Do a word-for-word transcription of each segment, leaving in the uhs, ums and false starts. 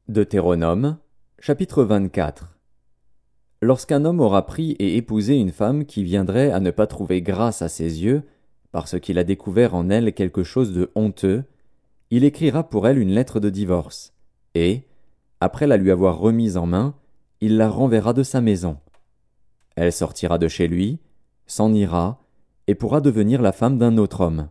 Deutéronome, chapitre vingt-quatre. Lorsqu'un homme aura pris et épousé une femme qui viendrait à ne pas trouver grâce à ses yeux, parce qu'il a découvert en elle quelque chose de honteux, il écrira pour elle une lettre de divorce, et, après la lui avoir remise en main, il la renverra de sa maison. Elle sortira de chez lui, s'en ira, et pourra devenir la femme d'un autre homme.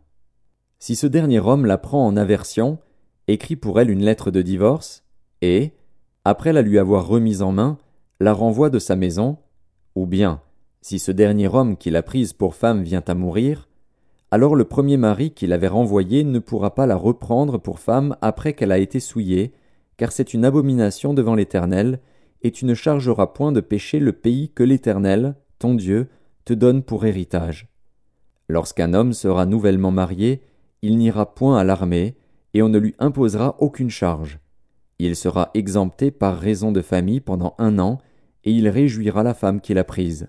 Si ce dernier homme la prend en aversion, écrit pour elle une lettre de divorce, et, après la lui avoir remise en main, la renvoie de sa maison, ou bien, si ce dernier homme qui l'a prise pour femme vient à mourir, alors le premier mari qui l'avait renvoyée ne pourra pas la reprendre pour femme après qu'elle a été souillée, car c'est une abomination devant l'Éternel, et tu ne chargeras point de péché le pays que l'Éternel, ton Dieu, te donne pour héritage. Lorsqu'un homme sera nouvellement marié, il n'ira point à l'armée, et on ne lui imposera aucune charge. Il sera exempté par raison de famille pendant un an, et il réjouira la femme qu'il a prise.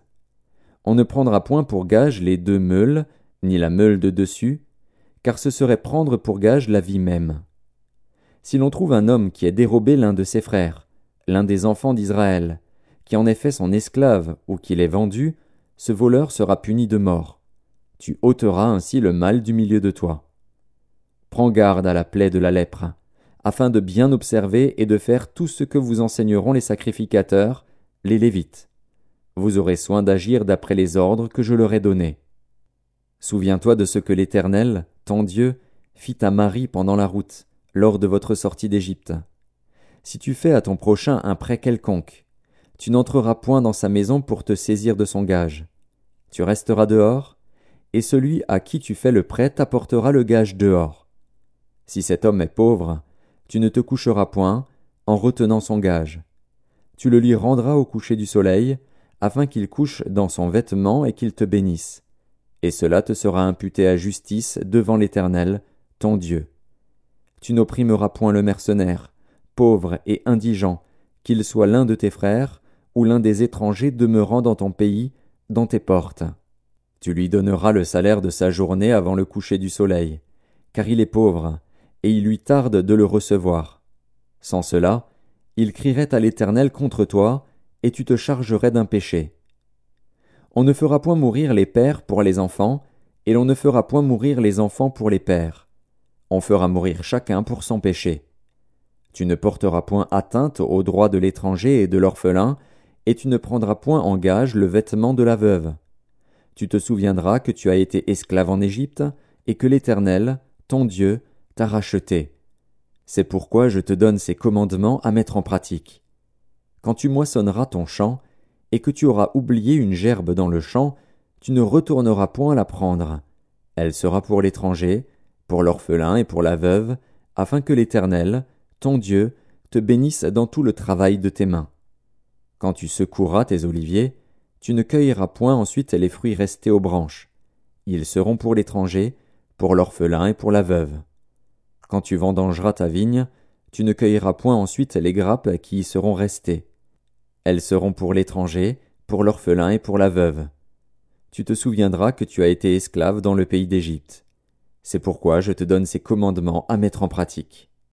On ne prendra point pour gage les deux meules, ni la meule de dessus, car ce serait prendre pour gage la vie même. Si l'on trouve un homme qui ait dérobé l'un de ses frères, l'un des enfants d'Israël, qui en ait fait son esclave ou qui l'ait vendu, ce voleur sera puni de mort. Tu ôteras ainsi le mal du milieu de toi. Prends garde à la plaie de la lèpre, afin de bien observer et de faire tout ce que vous enseigneront les sacrificateurs, les Lévites. Vous aurez soin d'agir d'après les ordres que je leur ai donnés. Souviens-toi de ce que l'Éternel, ton Dieu, fit à Marie pendant la route, lors de votre sortie d'Égypte. Si tu fais à ton prochain un prêt quelconque, tu n'entreras point dans sa maison pour te saisir de son gage. Tu resteras dehors, et celui à qui tu fais le prêt t'apportera le gage dehors. Si cet homme est pauvre, tu ne te coucheras point, en retenant son gage. Tu le lui rendras au coucher du soleil, afin qu'il couche dans son vêtement et qu'il te bénisse. Et cela te sera imputé à justice devant l'Éternel, ton Dieu. Tu n'opprimeras point le mercenaire, pauvre et indigent, qu'il soit l'un de tes frères, ou l'un des étrangers demeurant dans ton pays, dans tes portes. Tu lui donneras le salaire de sa journée avant le coucher du soleil, car il est pauvre, et il lui tarde de le recevoir. Sans cela, il crierait à l'Éternel contre toi, et tu te chargerais d'un péché. On ne fera point mourir les pères pour les enfants, et l'on ne fera point mourir les enfants pour les pères. On fera mourir chacun pour son péché. Tu ne porteras point atteinte aux droits de l'étranger et de l'orphelin, et tu ne prendras point en gage le vêtement de la veuve. Tu te souviendras que tu as été esclave en Égypte, et que l'Éternel, ton Dieu, t'a racheté. C'est pourquoi je te donne ces commandements à mettre en pratique. Quand tu moissonneras ton champ, et que tu auras oublié une gerbe dans le champ, tu ne retourneras point la prendre. Elle sera pour l'étranger, pour l'orphelin et pour la veuve, afin que l'Éternel, ton Dieu, te bénisse dans tout le travail de tes mains. Quand tu secoueras tes oliviers, tu ne cueilleras point ensuite les fruits restés aux branches. Ils seront pour l'étranger, pour l'orphelin et pour la veuve. Quand tu vendangeras ta vigne, tu ne cueilleras point ensuite les grappes qui y seront restées. Elles seront pour l'étranger, pour l'orphelin et pour la veuve. Tu te souviendras que tu as été esclave dans le pays d'Égypte. C'est pourquoi je te donne ces commandements à mettre en pratique.